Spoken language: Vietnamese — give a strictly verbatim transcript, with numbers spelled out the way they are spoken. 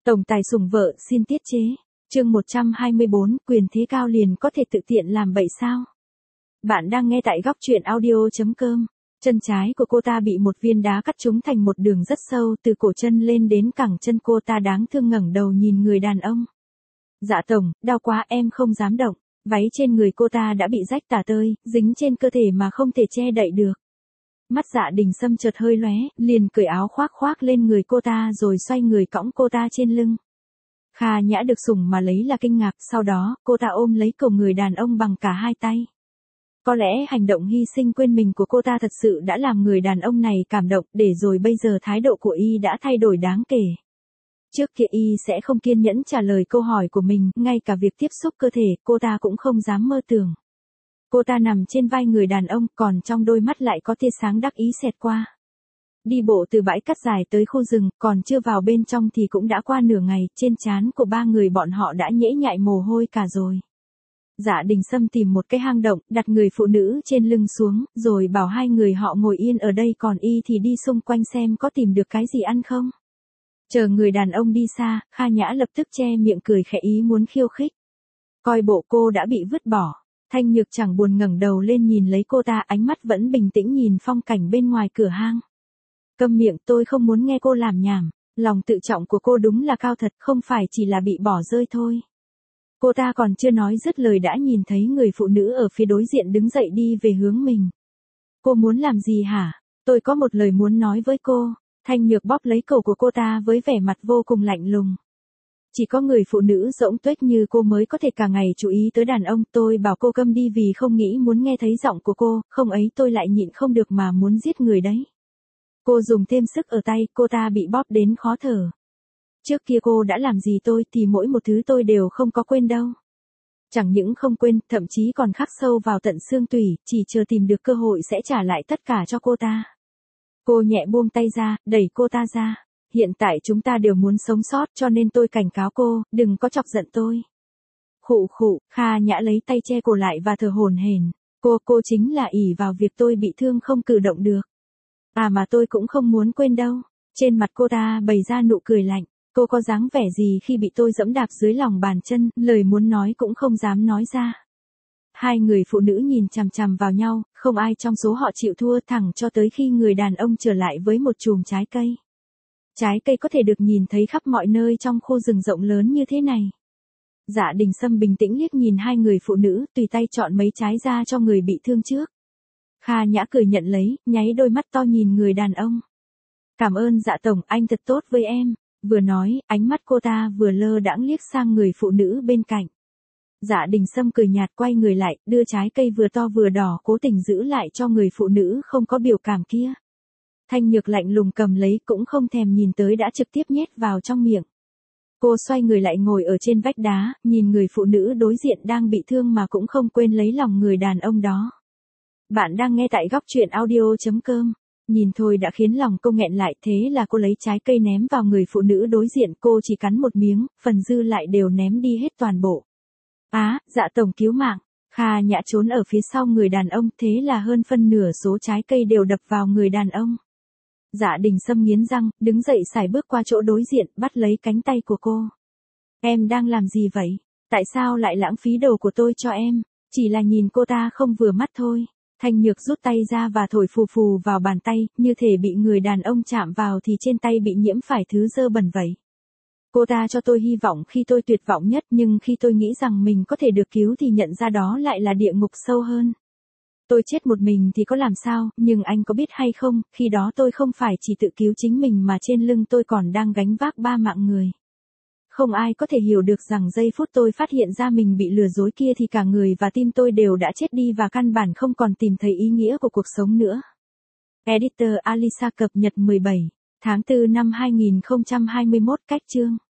Tổng tài sủng vợ xin tiết chế. Chương một trăm hai mươi bốn, quyền thế cao liền có thể tự tiện làm bậy sao? Bạn đang nghe tại góc truyện audio chấm com. Chân trái của cô ta bị một viên đá cắt trúng thành một đường rất sâu từ cổ chân lên đến cẳng chân, cô ta đáng thương ngẩng đầu nhìn người đàn ông. Dạ tổng, đau quá, em không dám động. Váy trên người cô ta đã bị rách tả tơi, dính trên cơ thể mà không thể che đậy được. Mắt Dạ Đình Sâm chợt hơi lóe, liền cởi áo khoác khoác lên người cô ta rồi xoay người cõng cô ta trên lưng. Kha Nhã được sủng mà lấy là kinh ngạc, sau đó, cô ta ôm lấy cổ người đàn ông bằng cả hai tay. Có lẽ hành động hy sinh quên mình của cô ta thật sự đã làm người đàn ông này cảm động, để rồi bây giờ thái độ của y đã thay đổi đáng kể. Trước kia y sẽ không kiên nhẫn trả lời câu hỏi của mình, ngay cả việc tiếp xúc cơ thể, cô ta cũng không dám mơ tưởng. Cô ta nằm trên vai người đàn ông, còn trong đôi mắt lại có tia sáng đắc ý xẹt qua. Đi bộ từ bãi cát dài tới khu rừng, còn chưa vào bên trong thì cũng đã qua nửa ngày, trên trán của ba người bọn họ đã nhễ nhại mồ hôi cả rồi. Dạ Đình Sâm tìm một cái hang động, đặt người phụ nữ trên lưng xuống, rồi bảo hai người họ ngồi yên ở đây, còn y thì đi xung quanh xem có tìm được cái gì ăn không. Chờ người đàn ông đi xa, Kha Nhã lập tức che miệng cười khẽ, ý muốn khiêu khích. Coi bộ cô đã bị vứt bỏ. Thanh Nhược chẳng buồn ngẩng đầu lên nhìn lấy cô ta, ánh mắt vẫn bình tĩnh nhìn phong cảnh bên ngoài cửa hang. Câm miệng, tôi không muốn nghe cô làm nhảm. Lòng tự trọng của cô đúng là cao thật, không phải chỉ là bị bỏ rơi thôi. Cô ta còn chưa nói dứt lời đã nhìn thấy người phụ nữ ở phía đối diện đứng dậy đi về hướng mình. Cô muốn làm gì hả? Tôi có một lời muốn nói với cô. Thanh Nhược bóp lấy cổ của cô ta với vẻ mặt vô cùng lạnh lùng. Chỉ có người phụ nữ rỗng tuếch như cô mới có thể cả ngày chú ý tới đàn ông, tôi bảo cô câm đi vì không nghĩ muốn nghe thấy giọng của cô, không ấy tôi lại nhịn không được mà muốn giết người đấy. Cô dùng thêm sức ở tay, cô ta bị bóp đến khó thở. Trước kia cô đã làm gì tôi thì mỗi một thứ tôi đều không có quên đâu. Chẳng những không quên, thậm chí còn khắc sâu vào tận xương tủy, chỉ chờ tìm được cơ hội sẽ trả lại tất cả cho cô ta. Cô nhẹ buông tay ra, đẩy cô ta ra. Hiện tại chúng ta đều muốn sống sót, cho nên tôi cảnh cáo cô, đừng có chọc giận tôi. Khụ khụ, Kha Nhã lấy tay che cổ lại và thở hổn hển. Cô, cô chính là ỷ vào việc tôi bị thương không cử động được. À mà tôi cũng không muốn quên đâu. Trên mặt cô ta bày ra nụ cười lạnh. Cô có dáng vẻ gì khi bị tôi giẫm đạp dưới lòng bàn chân, lời muốn nói cũng không dám nói ra. Hai người phụ nữ nhìn chằm chằm vào nhau, không ai trong số họ chịu thua, thẳng cho tới khi người đàn ông trở lại với một chùm trái cây. Trái cây có thể được nhìn thấy khắp mọi nơi trong khu rừng rộng lớn như thế này. Dạ Đình Sâm bình tĩnh liếc nhìn hai người phụ nữ, tùy tay chọn mấy trái ra cho người bị thương trước. Kha Nhã cười nhận lấy, nháy đôi mắt to nhìn người đàn ông. Cảm ơn Dạ tổng, anh thật tốt với em. Vừa nói, ánh mắt cô ta vừa lơ đãng liếc sang người phụ nữ bên cạnh. Dạ Đình Sâm cười nhạt quay người lại, đưa trái cây vừa to vừa đỏ cố tình giữ lại cho người phụ nữ không có biểu cảm kia. Thanh Nhược lạnh lùng cầm lấy cũng không thèm nhìn tới đã trực tiếp nhét vào trong miệng. Cô xoay người lại ngồi ở trên vách đá, nhìn người phụ nữ đối diện đang bị thương mà cũng không quên lấy lòng người đàn ông đó. Bạn đang nghe tại góc truyện audio chấm com. Nhìn thôi đã khiến lòng cô nghẹn lại, thế là cô lấy trái cây ném vào người phụ nữ đối diện, cô chỉ cắn một miếng, phần dư lại đều ném đi hết toàn bộ. Á, Dạ tổng cứu mạng. Kha Nhã trốn ở phía sau người đàn ông, thế là hơn phân nửa số trái cây đều đập vào người đàn ông. Dạ Đình Sâm nghiến răng, đứng dậy sải bước qua chỗ đối diện, bắt lấy cánh tay của cô. Em đang làm gì vậy? Tại sao lại lãng phí đồ của tôi cho em? Chỉ là nhìn cô ta không vừa mắt thôi. Thanh Nhược rút tay ra và thổi phù phù vào bàn tay, như thể bị người đàn ông chạm vào thì trên tay bị nhiễm phải thứ dơ bẩn vậy. Cô ta cho tôi hy vọng khi tôi tuyệt vọng nhất, nhưng khi tôi nghĩ rằng mình có thể được cứu thì nhận ra đó lại là địa ngục sâu hơn. Tôi chết một mình thì có làm sao, nhưng anh có biết hay không, khi đó tôi không phải chỉ tự cứu chính mình mà trên lưng tôi còn đang gánh vác ba mạng người. Không ai có thể hiểu được rằng giây phút tôi phát hiện ra mình bị lừa dối kia thì cả người và tim tôi đều đã chết đi và căn bản không còn tìm thấy ý nghĩa của cuộc sống nữa. Editor Alisa cập nhật mười bảy tháng tư năm hai nghìn không trăm hai mươi mốt, cách chương.